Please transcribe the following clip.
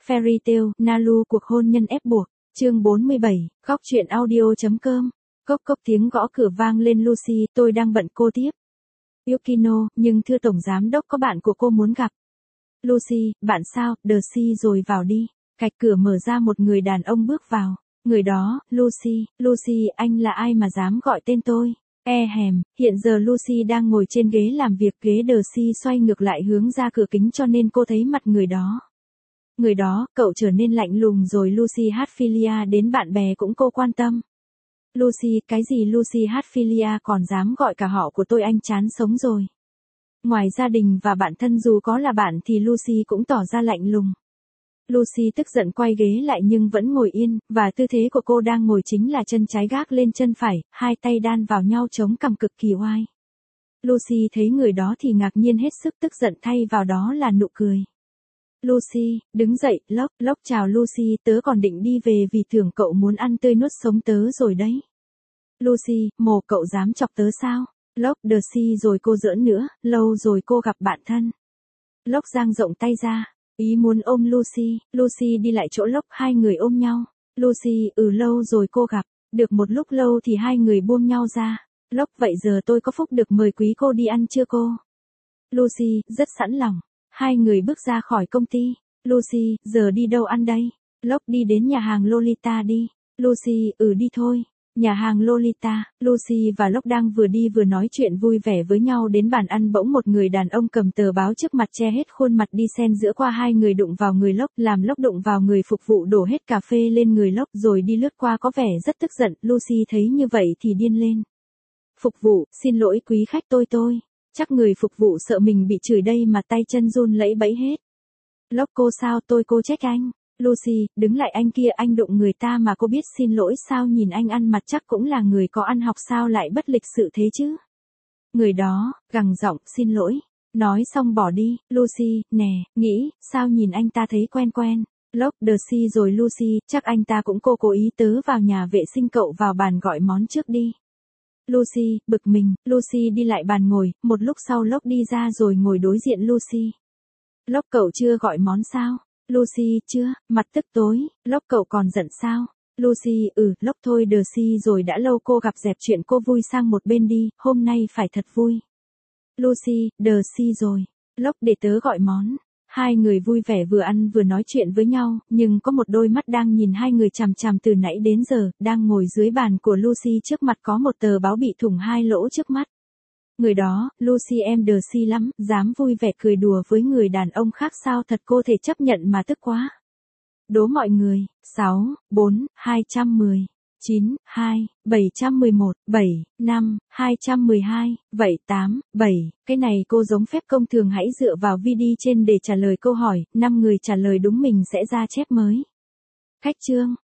Fairy Tail, Nalu cuộc hôn nhân ép buộc, chương 47, góc truyện audio.com. Cốc cốc tiếng gõ cửa vang lên. Lucy, tôi đang bận, cô tiếp. Yukino, nhưng thưa tổng giám đốc có bạn của cô muốn gặp. Lucy, bạn sao, Darcy rồi vào đi. Cạch cửa mở ra, một người đàn ông bước vào. Người đó, Lucy, anh là ai mà dám gọi tên tôi? Hiện giờ Lucy đang ngồi trên ghế làm việc, ghế Darcy xoay ngược lại hướng ra cửa kính cho nên cô thấy mặt người đó. Người đó, cậu trở nên lạnh lùng rồi. Lucy Hatfilia, đến bạn bè cũng cô quan tâm. Lucy, cái gì Lucy Hatfilia còn dám gọi cả họ của tôi, anh chán sống rồi. Ngoài gia đình và bạn thân dù có là bạn thì Lucy cũng tỏ ra lạnh lùng. Lucy tức giận quay ghế lại nhưng vẫn ngồi yên, và tư thế của cô đang ngồi chính là chân trái gác lên chân phải, hai tay đan vào nhau chống cằm cực kỳ oai. Lucy thấy người đó thì ngạc nhiên hết sức, tức giận thay vào đó là nụ cười. Lucy, đứng dậy, Lốc chào Lucy, tớ còn định đi về vì tưởng cậu muốn ăn tươi nuốt sống tớ rồi đấy. Lucy, cậu dám chọc tớ sao? Lốc, Darcy rồi cô giỡn nữa, lâu rồi cô gặp bạn thân. Lốc dang rộng tay ra, ý muốn ôm Lucy đi lại chỗ Lốc, hai người ôm nhau. Lucy, lâu rồi cô gặp, được một lúc lâu thì hai người buông nhau ra. Lốc, vậy giờ tôi có phúc được mời quý cô đi ăn chưa cô? Lucy, rất sẵn lòng. Hai người bước ra khỏi công ty. Lucy, giờ đi đâu ăn đây? Lốc, đi đến nhà hàng Lolita đi. Lucy, đi thôi. Nhà hàng Lolita, Lucy và Lốc đang vừa đi vừa nói chuyện vui vẻ với nhau đến bàn ăn, bỗng một người đàn ông cầm tờ báo trước mặt che hết khuôn mặt đi xen giữa qua hai người, đụng vào người Lốc, làm Lốc đụng vào người phục vụ, đổ hết cà phê lên người Lốc rồi đi lướt qua, có vẻ rất tức giận. Lucy thấy như vậy thì điên lên. Phục vụ, xin lỗi quý khách, tôi. Chắc người phục vụ sợ mình bị chửi đây mà tay chân run lẫy bẫy hết. Lốc, cô sao, cô trách anh. Lucy, đứng lại, anh kia, anh đụng người ta mà cô biết xin lỗi sao? Nhìn anh ăn mặc chắc cũng là người có ăn học, sao lại bất lịch sự thế chứ? Người đó, gằn giọng, xin lỗi. Nói xong bỏ đi. Lucy, nè, nghĩ, sao nhìn anh ta thấy quen. Lốc, Darcy rồi Lucy, chắc anh ta cũng cố ý tớ vào nhà vệ sinh, cậu vào bàn gọi món trước đi. Lucy, bực mình, Lucy đi lại bàn ngồi, một lúc sau Lốc đi ra rồi ngồi đối diện Lucy. Lốc, cậu chưa gọi món sao? Lucy, chưa, mặt tức tối. Lốc, cậu còn giận sao? Lucy, Lốc, thôi Darcy rồi, đã lâu cô gặp, dẹp chuyện cô vui sang một bên đi, hôm nay phải thật vui. Lucy, Darcy rồi. Lốc, để tớ gọi món. Hai người vui vẻ vừa ăn vừa nói chuyện với nhau, nhưng có một đôi mắt đang nhìn hai người chằm chằm từ nãy đến giờ, đang ngồi dưới bàn của Lucy, trước mặt có một tờ báo bị thủng hai lỗ trước mắt. Người đó, Lucy, em Darcy lắm, dám vui vẻ cười đùa với người đàn ông khác sao, thật cô thể chấp nhận mà tức quá. Đố mọi người, 6, 4, 210, 9, 2, 711, 7, 5, 212, vậy 8, 7, cái này cô giống phép công thường, hãy dựa vào video trên để trả lời câu hỏi, 5 người trả lời đúng mình sẽ ra chép mới. Khách chương.